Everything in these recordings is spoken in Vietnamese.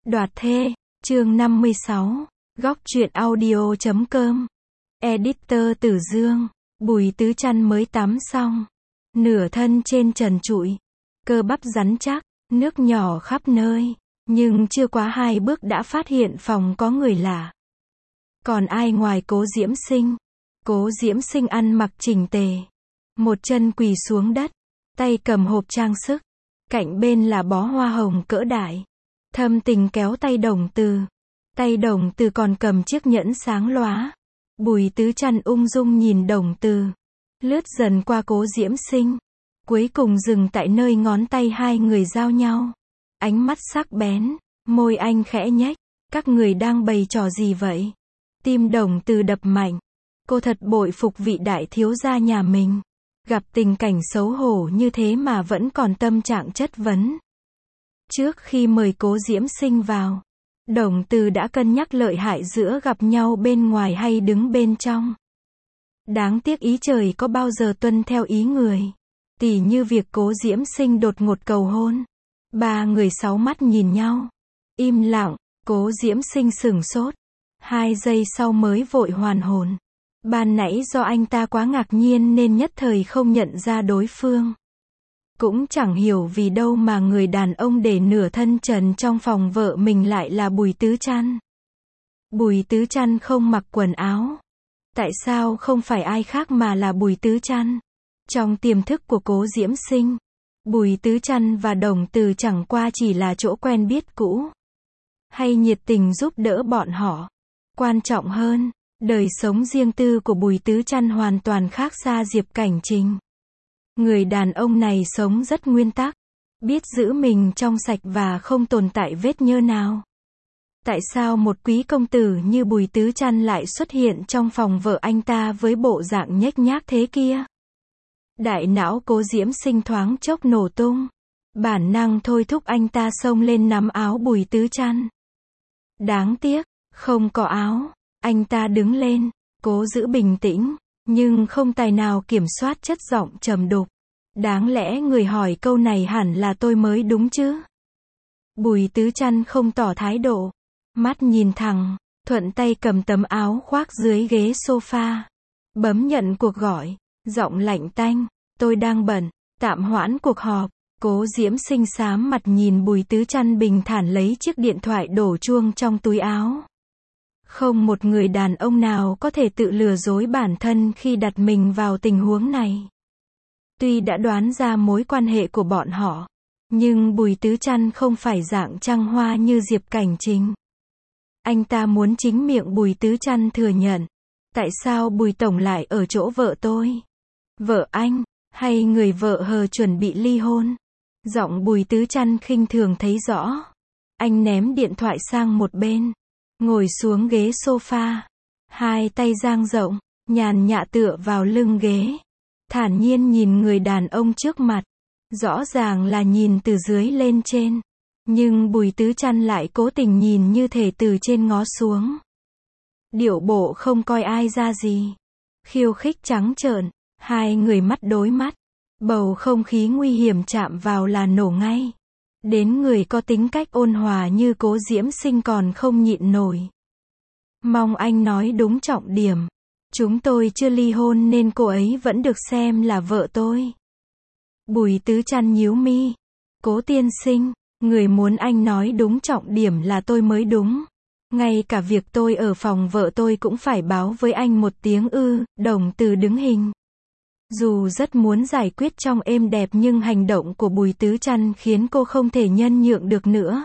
Đoạt thê, chương 56, góc truyện audio.com. Editor Tử Dương. Bùi Tứ Chăn mới tắm xong, nửa thân trên trần trụi, cơ bắp rắn chắc, nước nhỏ khắp nơi, nhưng chưa quá 2 bước đã phát hiện phòng có người lạ. Còn ai ngoài Cố Diễm Sinh? Cố Diễm Sinh ăn mặc chỉnh tề, một chân quỳ xuống đất, tay cầm hộp trang sức, cạnh bên là bó hoa hồng cỡ đại. Thâm tình kéo tay Đồng Từ. Tay Đồng Từ còn cầm chiếc nhẫn sáng lóa. Bùi Tứ Chăn ung dung nhìn Đồng Từ, lướt dần qua Cố Diễm Sinh, cuối cùng dừng tại nơi ngón tay hai người giao nhau. Ánh mắt sắc bén, môi anh khẽ nhếch. Các người đang bày trò gì vậy? Tim Đồng Từ đập mạnh. Cô thật bội phục vị đại thiếu gia nhà mình. Gặp tình cảnh xấu hổ như thế mà vẫn còn tâm trạng chất vấn. Trước khi mời Cố Diễm Sinh vào, Đồng Từ đã cân nhắc lợi hại giữa gặp nhau bên ngoài hay đứng bên trong. Đáng tiếc ý trời có bao giờ tuân theo ý người. Tỉ như việc Cố Diễm Sinh đột ngột cầu hôn. Ba người sáu mắt nhìn nhau. Im lặng, Cố Diễm Sinh sửng sốt. 2 giây sau mới vội hoàn hồn. Ban nãy do anh ta quá ngạc nhiên nên nhất thời không nhận ra đối phương. Cũng chẳng hiểu vì đâu mà người đàn ông để nửa thân trần trong phòng vợ mình lại là Bùi Tứ Chăn. Bùi Tứ Chăn không mặc quần áo. Tại sao không phải ai khác mà là Bùi Tứ Chăn? Trong tiềm thức của Cố Diễm Sinh, Bùi Tứ Chăn và Đồng Từ chẳng qua chỉ là chỗ quen biết cũ. Hay nhiệt tình giúp đỡ bọn họ. Quan trọng hơn, đời sống riêng tư của Bùi Tứ Chăn hoàn toàn khác xa Diệp Cảnh Trình. Người đàn ông này sống rất nguyên tắc, biết giữ mình trong sạch và không tồn tại vết nhơ nào. Tại sao một quý công tử như Bùi Tứ Chăn lại xuất hiện trong phòng vợ anh ta với bộ dạng nhếch nhác thế kia? Đại não Cố Diễm Sinh thoáng chốc nổ tung. Bản năng thôi thúc anh ta xông lên nắm áo Bùi Tứ Chăn. Đáng tiếc, không có áo. Anh ta đứng lên, cố giữ bình tĩnh, nhưng không tài nào kiểm soát chất giọng trầm đục. Đáng lẽ người hỏi câu này hẳn là tôi mới đúng chứ? Bùi Tứ Chăn không tỏ thái độ. Mắt nhìn thẳng, thuận tay cầm tấm áo khoác dưới ghế sofa. Bấm nhận cuộc gọi, giọng lạnh tanh. Tôi đang bận, tạm hoãn cuộc họp. Cố Diễm Sinh xám mặt nhìn Bùi Tứ Chăn bình thản lấy chiếc điện thoại đổ chuông trong túi áo. Không một người đàn ông nào có thể tự lừa dối bản thân khi đặt mình vào tình huống này. Tuy đã đoán ra mối quan hệ của bọn họ, nhưng Bùi Tứ Chăn không phải dạng trăng hoa như Diệp Cảnh Trình. Anh ta muốn chính miệng Bùi Tứ Chăn thừa nhận. Tại sao Bùi Tổng lại ở chỗ vợ tôi? Vợ anh, hay người vợ hờ chuẩn bị ly hôn? Giọng Bùi Tứ Chăn khinh thường thấy rõ. Anh ném điện thoại sang một bên, ngồi xuống ghế sofa, 2 tay dang rộng, nhàn nhã tựa vào lưng ghế, thản nhiên nhìn người đàn ông trước mặt. Rõ ràng là nhìn từ dưới lên trên, nhưng Bùi Tứ Chăn lại cố tình nhìn như thể từ trên ngó xuống. Điệu bộ không coi ai ra gì, khiêu khích trắng trợn. 2 người mắt đối mắt, bầu không khí nguy hiểm chạm vào là nổ ngay. Đến người có tính cách ôn hòa như Cố Diễm Sinh còn không nhịn nổi. Mong anh nói đúng trọng điểm. Chúng tôi chưa ly hôn nên cô ấy vẫn được xem là vợ tôi. Bùi Tứ Chăn nhíu mi. Cố tiên sinh, người muốn anh nói đúng trọng điểm là tôi mới đúng. Ngay cả việc tôi ở phòng vợ tôi cũng phải báo với anh một tiếng ư? Đồng Từ đứng hình. Dù rất muốn giải quyết trong êm đẹp nhưng hành động của Bùi Tứ Chăn khiến cô không thể nhân nhượng được nữa.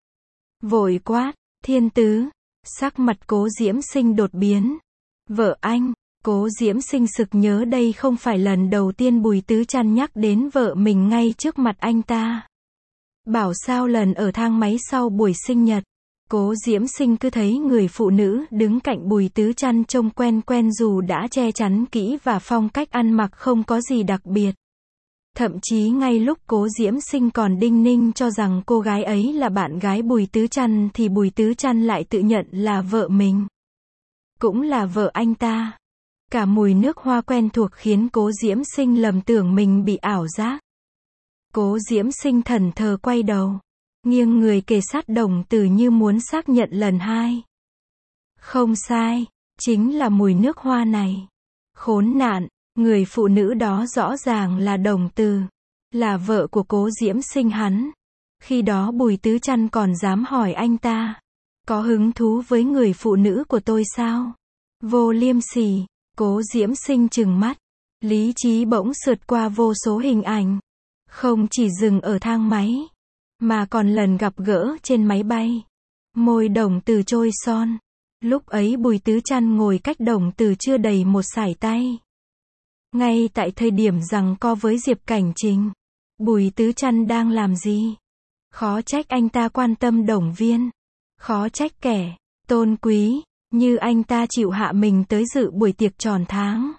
Vội quát, Thiên Tứ. Sắc mặt Cố Diễm Sinh đột biến. Vợ anh. Cố Diễm Sinh sực nhớ đây không phải lần đầu tiên Bùi Tứ Chăn nhắc đến vợ mình ngay trước mặt anh ta. Bảo sao lần ở thang máy sau buổi sinh nhật, Cố Diễm Sinh cứ thấy người phụ nữ đứng cạnh Bùi Tứ Chăn trông quen quen dù đã che chắn kỹ và phong cách ăn mặc không có gì đặc biệt. Thậm chí ngay lúc Cố Diễm Sinh còn đinh ninh cho rằng cô gái ấy là bạn gái Bùi Tứ Chăn thì Bùi Tứ Chăn lại tự nhận là vợ mình. Cũng là vợ anh ta. Cả mùi nước hoa quen thuộc khiến Cố Diễm Sinh lầm tưởng mình bị ảo giác. Cố Diễm Sinh thẫn thờ quay đầu. nghiêng người kề sát Đồng Từ như muốn xác nhận lần hai. Không sai, chính là mùi nước hoa này. Khốn nạn, người phụ nữ đó rõ ràng là Đồng Từ, là vợ của Cố Diễm Sinh hắn. Khi đó Bùi Tứ Trăn còn dám hỏi anh ta, có hứng thú với người phụ nữ của tôi sao? Vô liêm sỉ. Cố Diễm Sinh trừng mắt, lý trí bỗng sượt qua vô số hình ảnh, không chỉ dừng ở thang máy, mà còn lần gặp gỡ trên máy bay. Môi Đồng Từ trôi son. Lúc ấy Bùi Tứ Trăn ngồi cách Đồng Từ chưa đầy một sải tay. Ngay tại thời điểm giằng co với Diệp Cảnh Trình, Bùi Tứ Trăn đang làm gì? Khó trách anh ta quan tâm động viên. Khó trách kẻ tôn quý như anh ta chịu hạ mình tới dự buổi tiệc tròn tháng.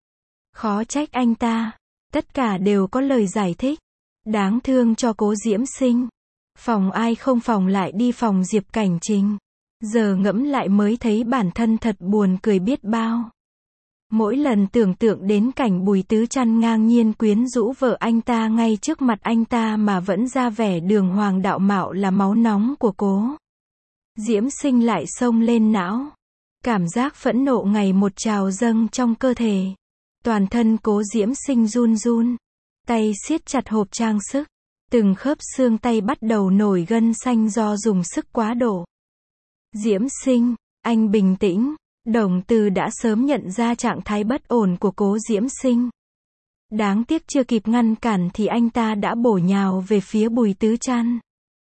Khó trách anh ta. Tất cả đều có lời giải thích. Đáng thương cho Cố Diễm Sinh. Phòng ai không phòng lại đi phòng Diệp Cảnh Trình. Giờ ngẫm lại mới thấy bản thân thật buồn cười biết bao. Mỗi lần tưởng tượng đến cảnh Bùi Tứ Trăn ngang nhiên quyến rũ vợ anh ta ngay trước mặt anh ta mà vẫn ra vẻ đường hoàng đạo mạo là máu nóng của Cố Diễm Sinh lại xông lên não. Cảm giác phẫn nộ ngày một trào dâng trong cơ thể. Toàn thân Cố Diễm Sinh run run. Tay siết chặt hộp trang sức. Từng khớp xương tay bắt đầu nổi gân xanh do dùng sức quá độ. Diễm Sinh, anh bình tĩnh. Đồng Từ đã sớm nhận ra trạng thái bất ổn của Cố Diễm Sinh. Đáng tiếc chưa kịp ngăn cản thì anh ta đã bổ nhào về phía Bùi Tứ Trăn.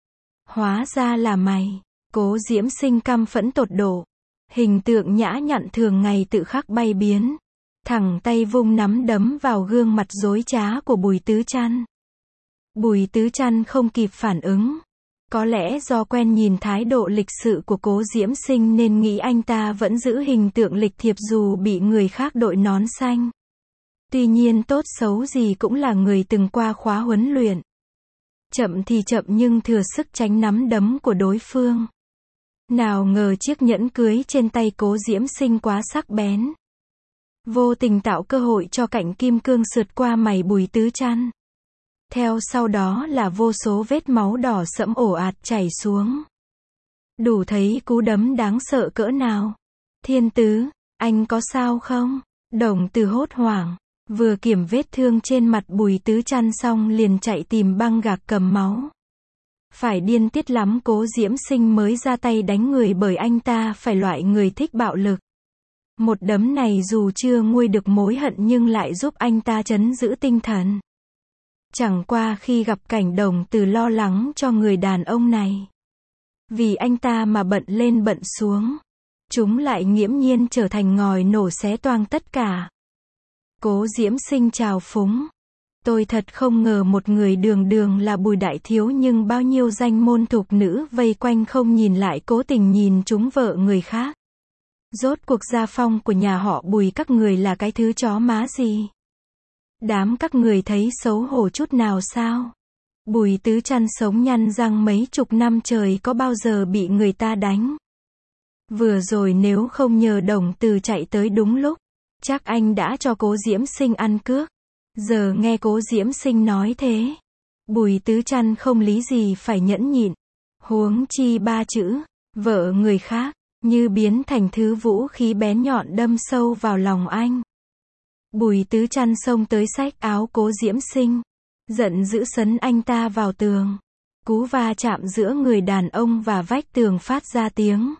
Hóa ra là mày. Cố Diễm Sinh căm phẫn tột độ. Hình tượng nhã nhặn thường ngày tự khắc bay biến. Thẳng tay vung nắm đấm vào gương mặt dối trá của Bùi Tứ Trăn. Bùi Tứ Trăn không kịp phản ứng. Có lẽ do quen nhìn thái độ lịch sự của Cố Diễm Sinh nên nghĩ anh ta vẫn giữ hình tượng lịch thiệp dù bị người khác đội nón xanh. Tuy nhiên tốt xấu gì cũng là người từng qua khóa huấn luyện. Chậm thì chậm nhưng thừa sức tránh nắm đấm của đối phương. Nào ngờ chiếc nhẫn cưới trên tay Cố Diễm Sinh quá sắc bén. Vô tình tạo cơ hội cho cạnh kim cương sượt qua mày Bùi Tứ Trăn. Theo sau đó là vô số vết máu đỏ sẫm ồ ạt chảy xuống. Đủ thấy cú đấm đáng sợ cỡ nào. Thiên Tứ, anh có sao không? Đồng Từ hốt hoảng, vừa kiểm vết thương trên mặt Bùi Tứ Trăn xong liền chạy tìm băng gạc cầm máu. Phải điên tiết lắm Cố Diễm Sinh mới ra tay đánh người bởi anh ta phải loại người thích bạo lực. Một đấm này dù chưa nguôi được mối hận nhưng lại giúp anh ta trấn giữ tinh thần. Chẳng qua khi gặp cảnh Đồng Từ lo lắng cho người đàn ông này. Vì anh ta mà bận lên bận xuống. Chúng lại nghiễm nhiên trở thành ngòi nổ xé toang tất cả. Cố Diễm Sinh trào phúng. Tôi thật không ngờ một người đường đường là Bùi đại thiếu nhưng bao nhiêu danh môn thục nữ vây quanh không nhìn lại cố tình nhìn trúng vợ người khác. Rốt cuộc gia phong của nhà họ Bùi các người là cái thứ chó má gì? Đám các người thấy xấu hổ chút nào sao? Bùi Tứ Trăn sống nhăn răng mấy chục năm trời có bao giờ bị người ta đánh? Vừa rồi nếu không nhờ Đồng Từ chạy tới đúng lúc, chắc anh đã cho Cố Diễm Sinh ăn cước. Giờ nghe Cố Diễm Sinh nói thế, Bùi Tứ Trăn không lý gì phải nhẫn nhịn. Huống chi ba chữ, vợ người khác, như biến thành thứ vũ khí bén nhọn đâm sâu vào lòng anh. Bùi Tứ Trăn xông tới xách áo Cố Diễm Sinh, giận dữ sấn anh ta vào tường. Cú va chạm giữa người đàn ông và vách tường phát ra tiếng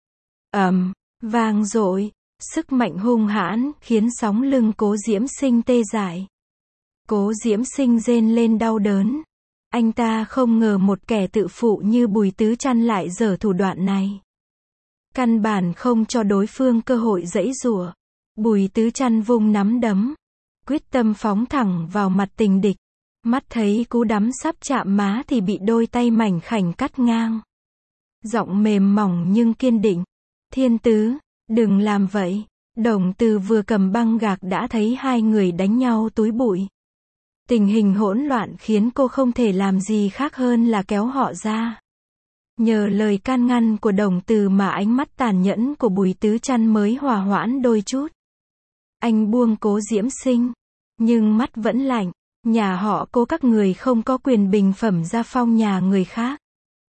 ầm, vang dội, sức mạnh hung hãn khiến sóng lưng Cố Diễm Sinh tê dại. Cố Diễm Sinh rên lên đau đớn. Anh ta không ngờ một kẻ tự phụ như Bùi Tứ Trăn lại giở thủ đoạn này. Căn bản không cho đối phương cơ hội giãy giụa. Bùi Tứ Trăn vung nắm đấm, quyết tâm phóng thẳng vào mặt tình địch. Mắt thấy cú đấm sắp chạm má thì bị đôi tay mảnh khảnh cắt ngang. Giọng mềm mỏng nhưng kiên định. Thiên Tứ, đừng làm vậy. Đồng Từ vừa cầm băng gạc đã thấy hai người đánh nhau túi bụi. Tình hình hỗn loạn khiến cô không thể làm gì khác hơn là kéo họ ra. Nhờ lời can ngăn của Đồng Từ mà ánh mắt tàn nhẫn của Bùi Tứ Trăn mới hòa hoãn đôi chút. Anh buông Cố Diễm Sinh, nhưng mắt vẫn lạnh. Nhà họ Cố các người không có quyền bình phẩm gia phong nhà người khác.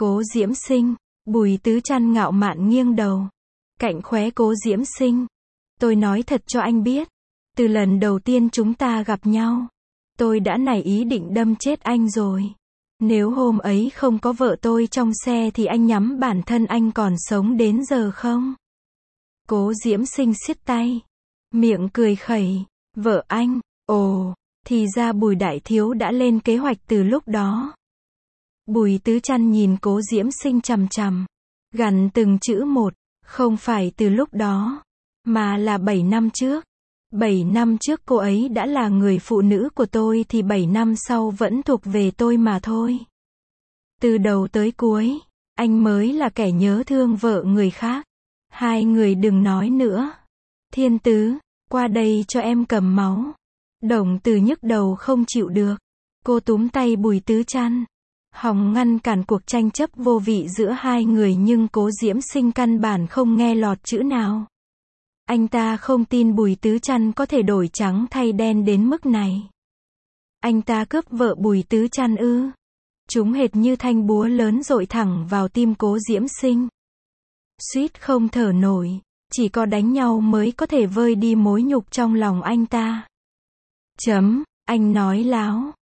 Cố Diễm Sinh. Bùi Tứ Trăn ngạo mạn nghiêng đầu. Cạnh khóe Cố Diễm Sinh. Tôi nói thật cho anh biết. Từ lần đầu tiên chúng ta gặp nhau, tôi đã nảy ý định đâm chết anh rồi. Nếu hôm ấy không có vợ tôi trong xe thì anh nhắm bản thân anh còn sống đến giờ không? Cố Diễm Sinh siết tay. Miệng cười khẩy. Vợ anh. Ồ, thì ra Bùi đại thiếu đã lên kế hoạch từ lúc đó. Bùi Tứ Trăn nhìn Cố Diễm Sinh chằm chằm. Gằn từng chữ một. Không phải từ lúc đó, mà là 7 năm trước. 7 năm trước cô ấy đã là người phụ nữ của tôi thì 7 năm sau vẫn thuộc về tôi mà thôi. Từ đầu tới cuối, anh mới là kẻ nhớ thương vợ người khác. Hai người đừng nói nữa. Thiên Tứ, qua đây cho em cầm máu. Đồng Từ nhức đầu không chịu được. Cô túm tay Bùi Tứ Trăn, hòng ngăn cản cuộc tranh chấp vô vị giữa hai người, nhưng Cố Diễm Sinh căn bản không nghe lọt chữ nào. Anh ta không tin Bùi Tứ Trăn có thể đổi trắng thay đen đến mức này. Anh ta cướp vợ Bùi Tứ Trăn ư? Chúng hệt như thanh búa lớn dội thẳng vào tim Cố Diễm Sinh. Suýt không thở nổi, chỉ có đánh nhau mới có thể vơi đi mối nhục trong lòng anh ta. Anh nói láo.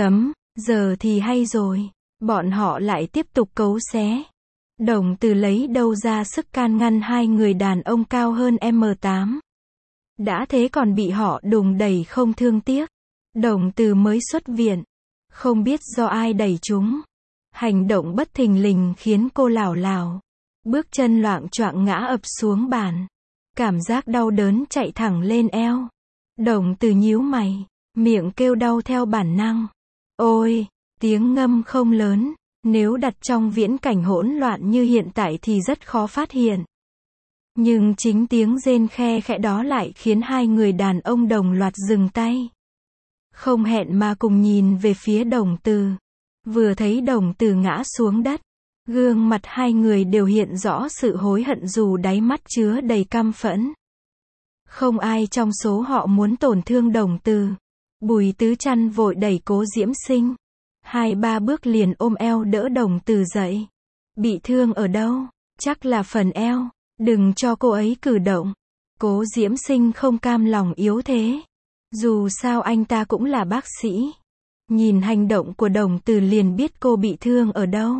Giờ thì hay rồi. Bọn họ lại tiếp tục cấu xé. Đồng Từ lấy đâu ra sức can ngăn hai người đàn ông cao hơn M8. Đã thế còn bị họ đùng đẩy không thương tiếc. Đồng Từ mới xuất viện. Không biết do ai đẩy chúng. Hành động bất thình lình khiến cô lảo đảo. Bước chân loạng choạng ngã ập xuống bàn. Cảm giác đau đớn chạy thẳng lên eo. Đồng Từ nhíu mày. Miệng kêu đau theo bản năng. Ôi! Tiếng ngâm không lớn. Nếu đặt trong viễn cảnh hỗn loạn như hiện tại thì rất khó phát hiện. Nhưng chính tiếng rên khe khẽ đó lại khiến hai người đàn ông đồng loạt dừng tay. Không hẹn mà cùng nhìn về phía Đồng Từ. Vừa thấy Đồng Từ ngã xuống đất, gương mặt hai người đều hiện rõ sự hối hận dù đáy mắt chứa đầy căm phẫn. Không ai trong số họ muốn tổn thương Đồng Từ. Bùi Tứ Trăn vội đẩy Cố Diễm Sinh. 2-3 bước liền ôm eo đỡ Đồng Từ dậy. Bị thương ở đâu? Chắc là phần eo. Đừng cho cô ấy cử động. Cố Diễm Sinh không cam lòng yếu thế. Dù sao anh ta cũng là bác sĩ. Nhìn hành động của Đồng Từ liền biết cô bị thương ở đâu.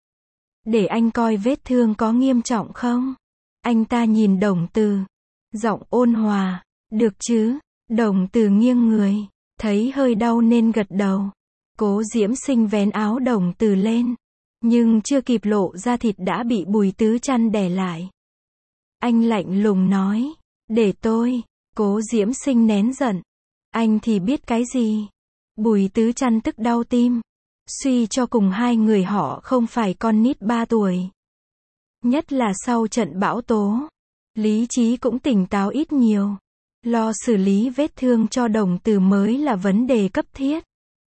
Để anh coi vết thương có nghiêm trọng không? Anh ta nhìn Đồng Từ. Giọng ôn hòa. Được chứ? Đồng Từ nghiêng người. Thấy hơi đau nên gật đầu. Cố Diễm Sinh vén áo Đồng Từ lên. Nhưng chưa kịp lộ ra thịt đã bị Bùi Tứ Trăn đè lại. Anh lạnh lùng nói. Để tôi. Cố Diễm Sinh nén giận. Anh thì biết cái gì? Bùi Tứ Trăn tức đau tim. Suy cho cùng hai người họ không phải con nít 3 tuổi. Nhất là sau trận bão tố. Lý trí cũng tỉnh táo ít nhiều. Lo xử lý vết thương cho Đồng Từ mới là vấn đề cấp thiết.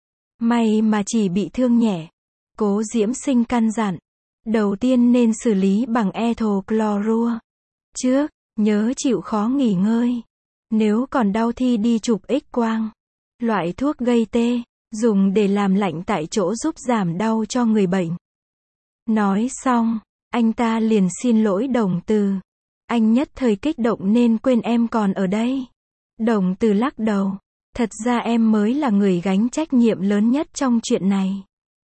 May mà chỉ bị thương nhẹ. Cố Diễm Sinh căn dặn. Đầu tiên nên xử lý bằng ethylchlorua. Trước, nhớ chịu khó nghỉ ngơi. Nếu còn đau thì đi chụp X-quang. Loại thuốc gây tê, dùng để làm lạnh tại chỗ giúp giảm đau cho người bệnh. Nói xong, anh ta liền xin lỗi Đồng Từ. Anh nhất thời kích động nên quên em còn ở đây. Đồng Từ lắc đầu. Thật ra em mới là người gánh trách nhiệm lớn nhất trong chuyện này.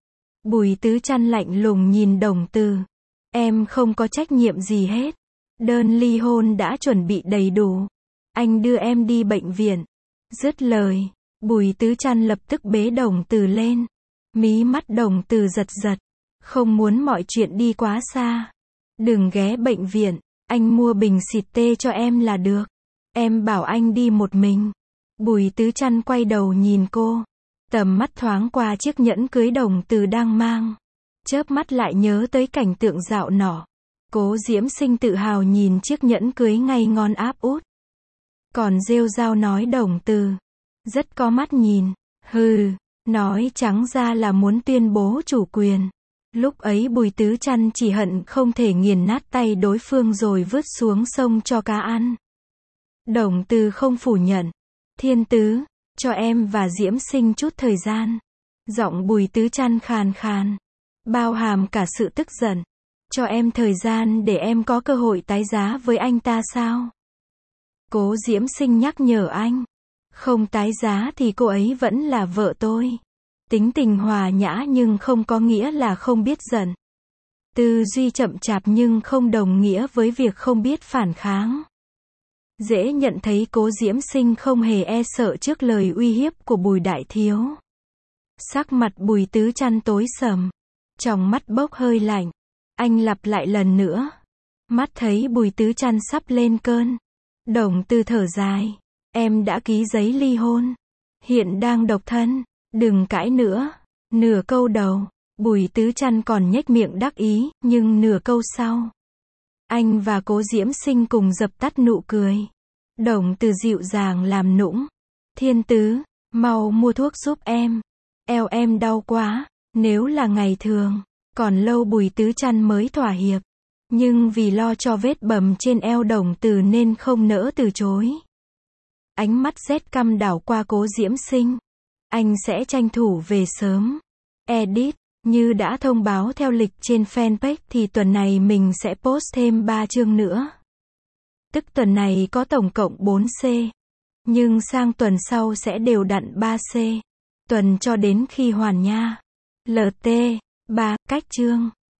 Bùi Tứ Trăn lạnh lùng nhìn Đồng Từ. Em không có trách nhiệm gì hết. Đơn ly hôn đã chuẩn bị đầy đủ. Anh đưa em đi bệnh viện. Dứt lời, Bùi Tứ Trăn lập tức bế Đồng Từ lên. Mí mắt Đồng Từ giật giật. Không muốn mọi chuyện đi quá xa. Đừng ghé bệnh viện. Anh mua bình xịt tê cho em là được. Em bảo anh đi một mình. Bùi Tứ Trăn quay đầu nhìn cô. Tầm mắt thoáng qua chiếc nhẫn cưới Đồng Từ đang mang. Chớp mắt lại nhớ tới cảnh tượng dạo nọ. Cố Diễm Sinh tự hào nhìn chiếc nhẫn cưới ngay ngón áp út. Còn rêu rao nói Đồng Từ. Rất có mắt nhìn. Hừ, nói trắng ra là muốn tuyên bố chủ quyền. Lúc ấy Bùi Tứ Trăn chỉ hận không thể nghiền nát tay đối phương rồi vứt xuống sông cho cá ăn. Đồng Từ không phủ nhận. Thiên Tứ, cho em và Diễm Sinh chút thời gian. Giọng Bùi Tứ Trăn khàn khàn. bao hàm cả sự tức giận. Cho em thời gian để em có cơ hội tái giá với anh ta sao? Cố Diễm Sinh nhắc nhở anh. Không tái giá thì cô ấy vẫn là vợ tôi. Tính tình hòa nhã nhưng không có nghĩa là không biết giận. Tư duy chậm chạp nhưng không đồng nghĩa với việc không biết phản kháng. Dễ nhận thấy Cố Diễm Sinh không hề e sợ trước lời uy hiếp của Bùi Đại Thiếu. Sắc mặt Bùi Tứ Trăn tối sầm. Trong mắt bốc hơi lạnh. Anh lặp lại lần nữa. Mắt thấy Bùi Tứ Trăn sắp lên cơn. Đồng Tư thở dài. Em đã ký giấy ly hôn. Hiện đang độc thân. Đừng cãi nữa. Nửa câu đầu, Bùi Tứ Trăn còn nhếch miệng đắc ý, nhưng nửa câu sau, anh và Cố Diễm Sinh cùng dập tắt nụ cười. Đồng Từ dịu dàng làm nũng. Thiên Tứ, mau mua thuốc giúp em. Eo em đau quá. Nếu là ngày thường, còn lâu Bùi Tứ Trăn mới thỏa hiệp. Nhưng vì lo cho vết bầm trên eo Đồng Từ nên không nỡ từ chối. Ánh mắt rét căm đảo qua Cố Diễm Sinh. Anh sẽ tranh thủ về sớm. Edit, như đã thông báo theo lịch trên fanpage thì tuần này mình sẽ post thêm 3 chương nữa. Tức tuần này có tổng cộng 4C. Nhưng sang tuần sau sẽ đều đặn 3C. Tuần cho đến khi hoàn nha. LT, 3, cách chương.